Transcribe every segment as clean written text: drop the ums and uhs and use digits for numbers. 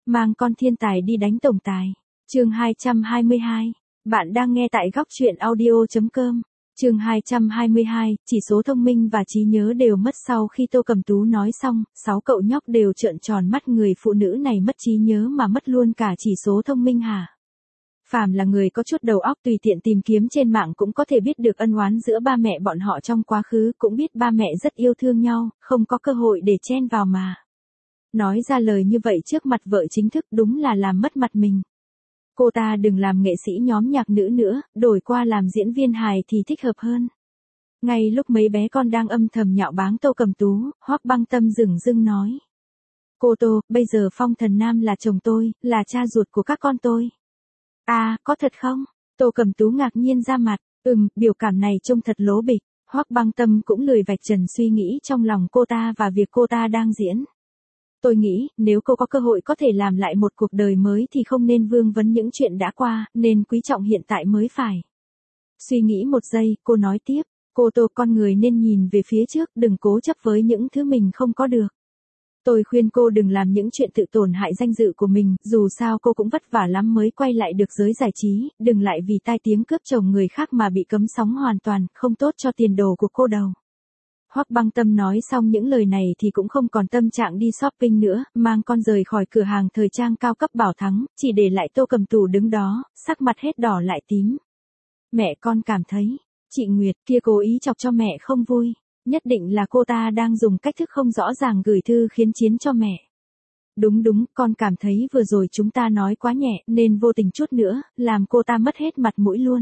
Mang con thiên tài đi đánh tổng tài. Chương 222. Bạn đang nghe tại góc truyện audio.com. Chương 222, chỉ số thông minh và trí nhớ đều mất. Sau khi Tô Cầm Tú nói xong, 6 cậu nhóc đều trợn tròn mắt. Người phụ nữ này mất trí nhớ mà mất luôn cả chỉ số thông minh hả? Phàm là người có chút đầu óc tùy tiện tìm kiếm trên mạng cũng có thể biết được ân oán giữa ba mẹ bọn họ trong quá khứ, cũng biết ba mẹ rất yêu thương nhau, không có cơ hội để chen vào mà. Nói ra lời như vậy trước mặt vợ chính thức đúng là làm mất mặt mình. Cô ta đừng làm nghệ sĩ nhóm nhạc nữ nữa, đổi qua làm diễn viên hài thì thích hợp hơn. Ngay lúc mấy bé con đang âm thầm nhạo báng Tô Cầm Tú, Hoắc Băng Tâm dửng dưng nói. Cô Tô, bây giờ Phong Thần Nam là chồng tôi, là cha ruột của các con tôi. À, có thật không? Tô Cầm Tú ngạc nhiên ra mặt, biểu cảm này trông thật lố bịch. Hoắc Băng Tâm cũng lười vạch trần suy nghĩ trong lòng cô ta và việc cô ta đang diễn. Tôi nghĩ, nếu cô có cơ hội có thể làm lại một cuộc đời mới thì không nên vương vấn những chuyện đã qua, nên quý trọng hiện tại mới phải. Suy nghĩ một giây, cô nói tiếp, cô Tô, con người nên nhìn về phía trước, đừng cố chấp với những thứ mình không có được. Tôi khuyên cô đừng làm những chuyện tự tổn hại danh dự của mình, dù sao cô cũng vất vả lắm mới quay lại được giới giải trí, đừng lại vì tai tiếng cướp chồng người khác mà bị cấm sóng hoàn toàn, không tốt cho tiền đồ của cô đâu. Hoắc Băng Tâm nói xong những lời này thì cũng không còn tâm trạng đi shopping nữa, mang con rời khỏi cửa hàng thời trang cao cấp Bảo Thắng, chỉ để lại Tô Cầm Tú đứng đó, sắc mặt hết đỏ lại tím. Mẹ con cảm thấy, chị Nguyệt kia cố ý chọc cho mẹ không vui, nhất định là cô ta đang dùng cách thức không rõ ràng gửi thư khiến chiến cho mẹ. Đúng, con cảm thấy vừa rồi chúng ta nói quá nhẹ, nên vô tình chút nữa, làm cô ta mất hết mặt mũi luôn.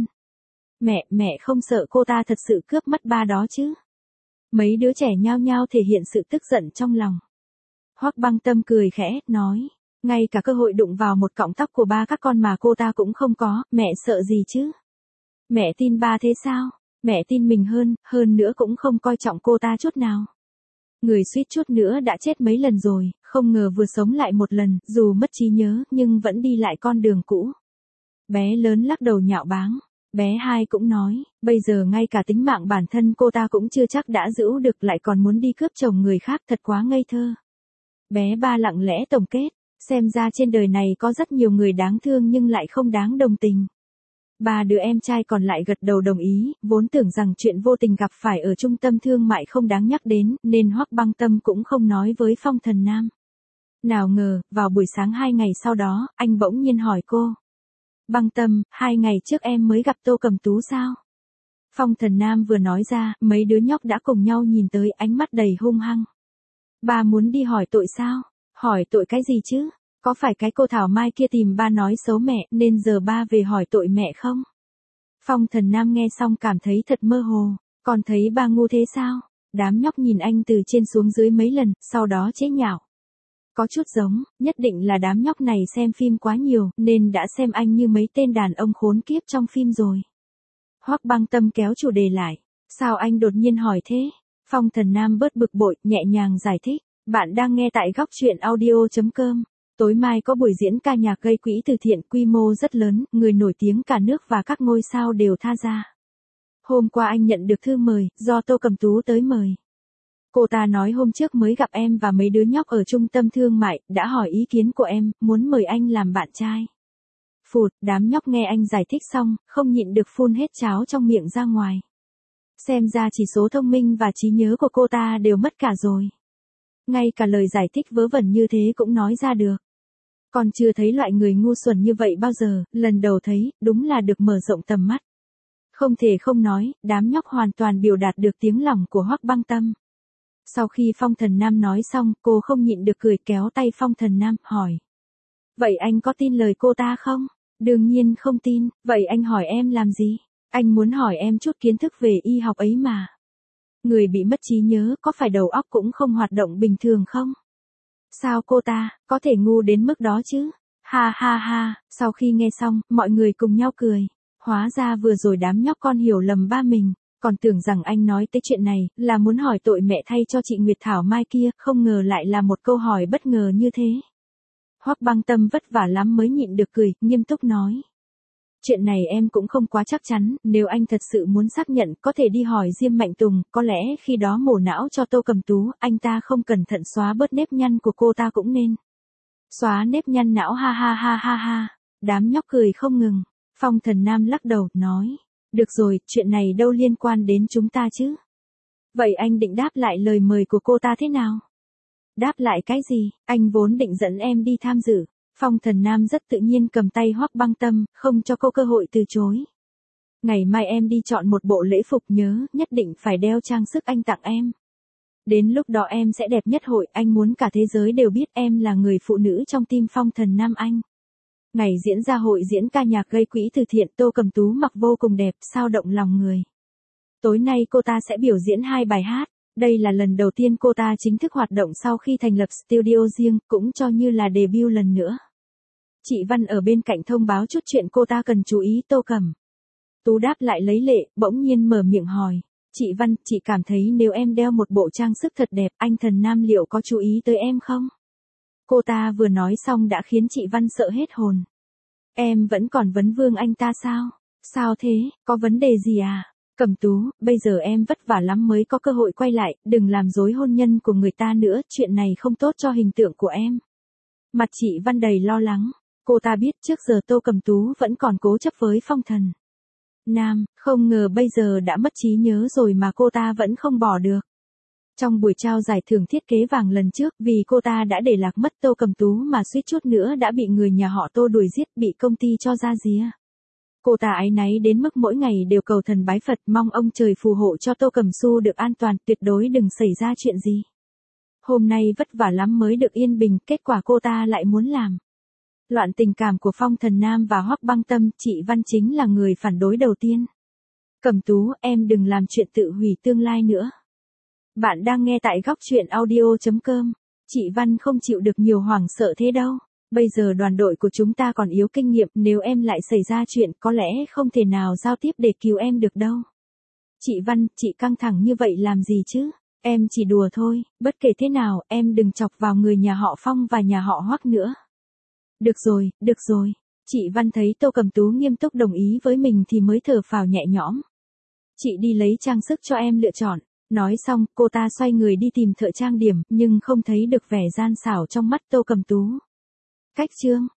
Mẹ không sợ cô ta thật sự cướp mất ba đó chứ? Mấy đứa trẻ nhao nhao thể hiện sự tức giận trong lòng. Hoắc Băng Tâm cười khẽ, nói, ngay cả cơ hội đụng vào một cọng tóc của ba các con mà cô ta cũng không có, mẹ sợ gì chứ? Mẹ tin ba thế sao? Mẹ tin mình hơn nữa cũng không coi trọng cô ta chút nào. Người suýt chút nữa đã chết mấy lần rồi, không ngờ vừa sống lại một lần, dù mất trí nhớ nhưng vẫn đi lại con đường cũ. Bé lớn lắc đầu nhạo báng. Bé hai cũng nói, bây giờ ngay cả tính mạng bản thân cô ta cũng chưa chắc đã giữ được, lại còn muốn đi cướp chồng người khác, thật quá ngây thơ. Bé ba lặng lẽ tổng kết, xem ra trên đời này có rất nhiều người đáng thương nhưng lại không đáng đồng tình. Ba đứa em trai còn lại gật đầu đồng ý, vốn tưởng rằng chuyện vô tình gặp phải ở trung tâm thương mại không đáng nhắc đến, nên Hoắc Băng Tâm cũng không nói với Phong Thần Nam. Nào ngờ, vào buổi sáng 2 ngày sau đó, anh bỗng nhiên hỏi cô. Băng Tâm, 2 ngày trước em mới gặp Tô Cầm Tú sao? Phong Thần Nam vừa nói ra, mấy đứa nhóc đã cùng nhau nhìn tới, ánh mắt đầy hung hăng. Ba muốn đi hỏi tội sao? Hỏi tội cái gì chứ? Có phải cái cô Thảo Mai kia tìm ba nói xấu mẹ, nên giờ ba về hỏi tội mẹ không? Phong Thần Nam nghe xong cảm thấy thật mơ hồ, còn thấy ba ngu thế sao? Đám nhóc nhìn anh từ trên xuống dưới mấy lần, sau đó chế nhạo. Có chút giống, nhất định là đám nhóc này xem phim quá nhiều, nên đã xem anh như mấy tên đàn ông khốn kiếp trong phim rồi. Hoắc Băng Tâm kéo chủ đề lại. Sao anh đột nhiên hỏi thế? Phong Thần Nam bớt bực bội, nhẹ nhàng giải thích. Bạn đang nghe tại góc truyện audio.com. Tối mai có buổi diễn ca nhạc gây quỹ từ thiện quy mô rất lớn, người nổi tiếng cả nước và các ngôi sao đều tham gia. Hôm qua anh nhận được thư mời, do Tô Cầm Tú tới mời. Cô ta nói hôm trước mới gặp em và mấy đứa nhóc ở trung tâm thương mại, đã hỏi ý kiến của em, muốn mời anh làm bạn trai. Phụt, đám nhóc nghe anh giải thích xong, không nhịn được phun hết cháo trong miệng ra ngoài. Xem ra chỉ số thông minh và trí nhớ của cô ta đều mất cả rồi. Ngay cả lời giải thích vớ vẩn như thế cũng nói ra được. Còn chưa thấy loại người ngu xuẩn như vậy bao giờ, lần đầu thấy, đúng là được mở rộng tầm mắt. Không thể không nói, đám nhóc hoàn toàn biểu đạt được tiếng lòng của Hoắc Băng Tâm. Sau khi Phong Thần Nam nói xong, cô không nhịn được cười, kéo tay Phong Thần Nam, hỏi. Vậy anh có tin lời cô ta không? Đương nhiên không tin, vậy anh hỏi em làm gì? Anh muốn hỏi em chút kiến thức về y học ấy mà. Người bị mất trí nhớ có phải đầu óc cũng không hoạt động bình thường không? Sao cô ta, có thể ngu đến mức đó chứ? Ha ha ha, sau khi nghe xong, mọi người cùng nhau cười. Hóa ra vừa rồi đám nhóc con hiểu lầm ba mình. Còn tưởng rằng anh nói tới chuyện này, là muốn hỏi tội mẹ thay cho chị Nguyệt Thảo Mai kia, không ngờ lại là một câu hỏi bất ngờ như thế. Hoắc Băng Tâm vất vả lắm mới nhịn được cười, nghiêm túc nói. Chuyện này em cũng không quá chắc chắn, nếu anh thật sự muốn xác nhận, có thể đi hỏi Diêm Mạnh Tùng, có lẽ khi đó mổ não cho Tô Cầm Tú, anh ta không cẩn thận xóa bớt nếp nhăn của cô ta cũng nên. Xóa nếp nhăn não ha ha ha ha ha. Đám nhóc cười không ngừng. Phong Thần Nam lắc đầu, nói. Được rồi, chuyện này đâu liên quan đến chúng ta chứ. Vậy anh định đáp lại lời mời của cô ta thế nào? Đáp lại cái gì, anh vốn định dẫn em đi tham dự. Phong Thần Nam rất tự nhiên cầm tay Hoắc Băng Tâm, không cho cô cơ hội từ chối. Ngày mai em đi chọn một bộ lễ phục, nhớ, nhất định phải đeo trang sức anh tặng em. Đến lúc đó em sẽ đẹp nhất hội, anh muốn cả thế giới đều biết em là người phụ nữ trong tim Phong Thần Nam anh. Ngày diễn ra hội diễn ca nhạc gây quỹ từ thiện, Tô Cẩm Tú mặc vô cùng đẹp, sao động lòng người. Tối nay cô ta sẽ biểu diễn 2 bài hát. Đây là lần đầu tiên cô ta chính thức hoạt động sau khi thành lập studio riêng, cũng cho như là debut lần nữa. Chị Văn ở bên cạnh thông báo chút chuyện cô ta cần chú ý. Tô Cẩm Tú đáp lại lấy lệ, bỗng nhiên mở miệng hỏi. Chị Văn, chị cảm thấy nếu em đeo một bộ trang sức thật đẹp, anh Thần Nam liệu có chú ý tới em không? Cô ta vừa nói xong đã khiến chị Văn sợ hết hồn. Em vẫn còn vấn vương anh ta sao? Sao thế, có vấn đề gì à? Cẩm Tú, bây giờ em vất vả lắm mới có cơ hội quay lại, đừng làm rối hôn nhân của người ta nữa, chuyện này không tốt cho hình tượng của em. Mặt chị Văn đầy lo lắng, cô ta biết trước giờ Tô Cẩm Tú vẫn còn cố chấp với Phong Thần Nam, không ngờ bây giờ đã mất trí nhớ rồi mà cô ta vẫn không bỏ được. Trong buổi trao giải thưởng thiết kế vàng lần trước, vì cô ta đã để lạc mất Tô Cẩm Tú mà suýt chút nữa đã bị người nhà họ Tô đuổi giết, bị công ty cho ra rìa. Cô ta áy náy đến mức mỗi ngày đều cầu thần bái Phật, mong ông trời phù hộ cho Tô Cẩm Su được an toàn, tuyệt đối đừng xảy ra chuyện gì. Hôm nay vất vả lắm mới được yên bình, kết quả cô ta lại muốn làm loạn tình cảm của Phong Thần Nam và Hoắc Băng Tâm. Chị Văn chính là người phản đối đầu tiên. Cẩm Tú, em đừng làm chuyện tự hủy tương lai nữa. Bạn đang nghe tại góc chuyện audio.com. Chị Văn không chịu được nhiều hoảng sợ thế đâu. Bây giờ đoàn đội của chúng ta còn yếu kinh nghiệm, nếu em lại xảy ra chuyện có lẽ không thể nào giao tiếp để cứu em được đâu. Chị Văn, chị căng thẳng như vậy làm gì chứ? Em chỉ đùa thôi, bất kể thế nào, em đừng chọc vào người nhà họ Phong và nhà họ Hoắc nữa. Được rồi, được rồi. Chị Văn thấy Tô Cẩm Tú nghiêm túc đồng ý với mình thì mới thở phào nhẹ nhõm. Chị đi lấy trang sức cho em lựa chọn. Nói xong, cô ta xoay người đi tìm thợ trang điểm, nhưng không thấy được vẻ gian xảo trong mắt Tô Cẩm Tú. Cách chương